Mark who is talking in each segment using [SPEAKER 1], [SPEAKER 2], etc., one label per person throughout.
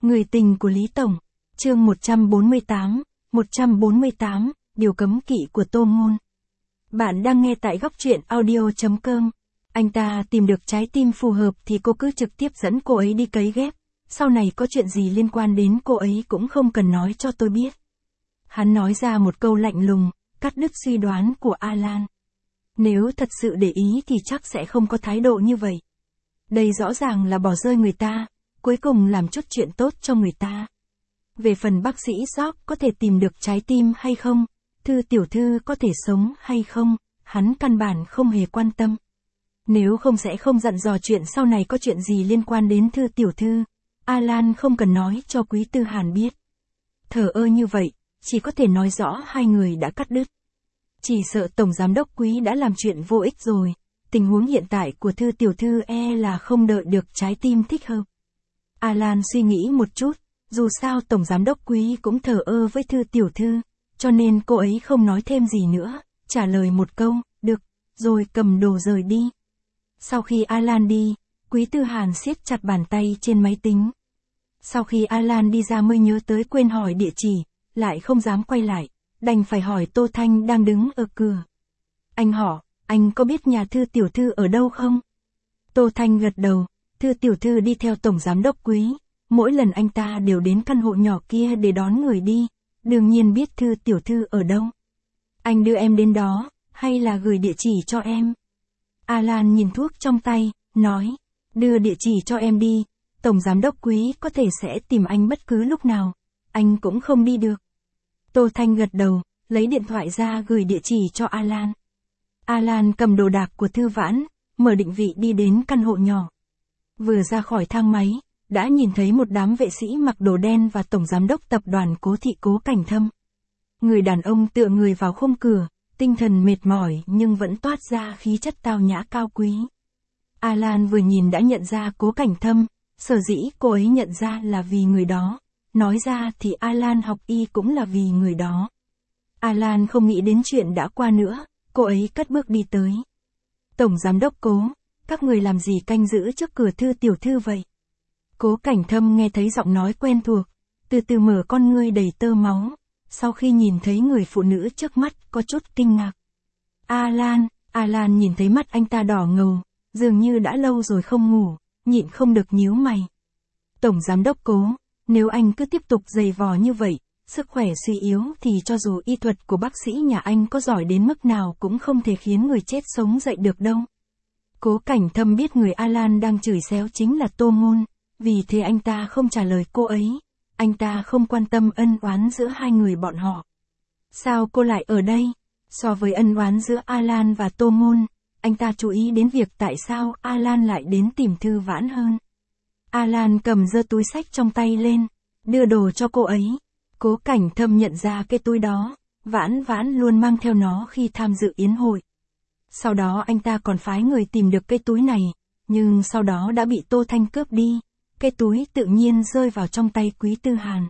[SPEAKER 1] Người tình của Lý Tổng. Chương 148, điều cấm kỵ của Tô Ngôn. Bạn đang nghe tại góc truyện audio.com. Anh ta tìm được trái tim phù hợp thì cô cứ trực tiếp dẫn cô ấy đi cấy ghép. Sau này có chuyện gì liên quan đến cô ấy cũng không cần nói cho tôi biết. Hắn nói ra một câu lạnh lùng, cắt đứt suy đoán của Alan. Nếu thật sự để ý thì chắc sẽ không có thái độ như vậy. Đây rõ ràng là bỏ rơi người ta, cuối cùng làm chút chuyện tốt cho người ta. Về phần bác sĩ Jock có thể tìm được trái tim hay không, Thư tiểu thư có thể sống hay không, hắn căn bản không hề quan tâm. Nếu không sẽ không dặn dò chuyện sau này có chuyện gì liên quan đến Thư tiểu thư. Alan không cần nói cho Quý Tư Hàn biết. Thờ ơ như vậy, chỉ có thể nói rõ hai người đã cắt đứt. Chỉ sợ Tổng Giám đốc Quý đã làm chuyện vô ích rồi. Tình huống hiện tại của Thư tiểu thư là không đợi được trái tim thích hợp. Alan suy nghĩ một chút, dù sao Tổng Giám đốc Quý cũng thờ ơ với Thư tiểu thư, cho nên cô ấy không nói thêm gì nữa, trả lời một câu, được, rồi cầm đồ rời đi. Sau khi Alan đi, Quý Tư Hàn siết chặt bàn tay trên máy tính. Sau khi Alan đi ra mới nhớ tới quên hỏi địa chỉ, lại không dám quay lại, đành phải hỏi Tô Thanh đang đứng ở cửa. Anh hỏi, anh có biết nhà Thư tiểu thư ở đâu không? Tô Thanh gật đầu, Thư tiểu thư đi theo Tổng Giám đốc Quý, mỗi lần anh ta đều đến căn hộ nhỏ kia để đón người đi, đương nhiên biết Thư tiểu thư ở đâu. Anh đưa em đến đó, hay là gửi địa chỉ cho em? Alan nhìn thuốc trong tay, nói, đưa địa chỉ cho em đi, Tổng Giám đốc Quý có thể sẽ tìm anh bất cứ lúc nào, anh cũng không đi được. Tô Thanh gật đầu, lấy điện thoại ra gửi địa chỉ cho Alan. Alan cầm đồ đạc của Thư Vãn, mở định vị đi đến căn hộ nhỏ. Vừa ra khỏi thang máy, đã nhìn thấy một đám vệ sĩ mặc đồ đen và Tổng Giám đốc tập đoàn Cố Thị Cố Cảnh Thâm. Người đàn ông tựa người vào khung cửa, tinh thần mệt mỏi nhưng vẫn toát ra khí chất tao nhã cao quý. Alan vừa nhìn đã nhận ra Cố Cảnh Thâm, sở dĩ cô ấy nhận ra là vì người đó. Nói ra thì Alan học y cũng là vì người đó. Alan không nghĩ đến chuyện đã qua nữa, cô ấy cất bước đi tới. Tổng Giám đốc Cố, các người làm gì canh giữ trước cửa Thư tiểu thư vậy? Cố Cảnh Thâm nghe thấy giọng nói quen thuộc, từ từ mở con ngươi đầy tơ máu, sau khi nhìn thấy người phụ nữ trước mắt có chút kinh ngạc. Alan nhìn thấy mắt anh ta đỏ ngầu, dường như đã lâu rồi không ngủ, nhịn không được nhíu mày. Tổng Giám đốc Cố, nếu anh cứ tiếp tục giày vò như vậy, sức khỏe suy yếu thì cho dù y thuật của bác sĩ nhà anh có giỏi đến mức nào cũng không thể khiến người chết sống dậy được đâu. Cố Cảnh Thâm biết người Alan đang chửi xéo chính là Tô Ngôn, vì thế anh ta không trả lời cô ấy, anh ta không quan tâm ân oán giữa hai người bọn họ. Sao cô lại ở đây? So với ân oán giữa Alan và Tô Ngôn, anh ta chú ý đến việc tại sao Alan lại đến tìm Thư Vãn hơn. Alan cầm giơ túi xách trong tay lên, đưa đồ cho cô ấy. Cố Cảnh Thâm nhận ra cái túi đó, Vãn luôn mang theo nó khi tham dự yến hội. Sau đó anh ta còn phái người tìm được cái túi này, nhưng sau đó đã bị Tô Thanh cướp đi. Cái túi tự nhiên rơi vào trong tay Quý Tư Hàn.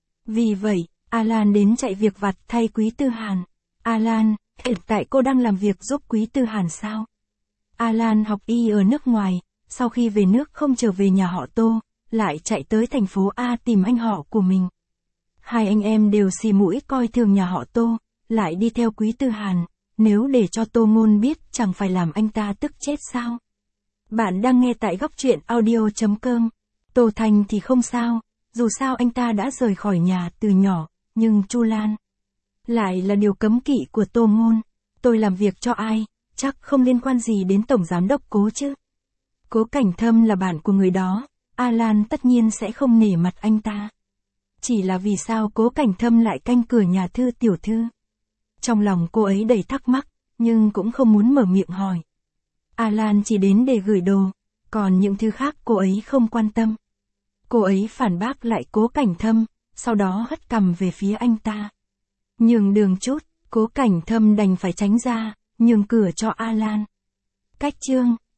[SPEAKER 1] Vì vậy, Alan đến chạy việc vặt thay Quý Tư Hàn. Alan, hiện tại cô đang làm việc giúp Quý Tư Hàn sao? Alan học y ở nước ngoài, sau khi về nước không trở về nhà họ Tô, lại chạy tới thành phố A tìm anh họ của mình. Hai anh em đều xì mũi coi thường nhà họ Tô, lại đi theo Quý Tư Hàn, nếu để cho Tô Ngôn biết chẳng phải làm anh ta tức chết sao? Bạn đang nghe tại góc truyện audio.com. Tô Thanh thì không sao, dù sao anh ta đã rời khỏi nhà từ nhỏ, nhưng Chu Lan lại là điều cấm kỵ của Tô Ngôn. Tôi làm việc cho ai, chắc không liên quan gì đến Tổng Giám đốc Cố chứ. Cố Cảnh Thâm là bạn của người đó, Alan tất nhiên sẽ không nể mặt anh ta. Chỉ là vì sao Cố Cảnh Thâm lại canh cửa nhà Thư tiểu thư? Trong lòng cô ấy đầy thắc mắc, nhưng cũng không muốn mở miệng hỏi. Alan chỉ đến để gửi đồ, còn những thứ khác cô ấy không quan tâm. Cô ấy phản bác lại Cố Cảnh Thâm, sau đó hất cằm về phía anh ta. Nhường đường chút, Cố Cảnh Thâm đành phải tránh ra, nhường cửa cho Alan. Cách chương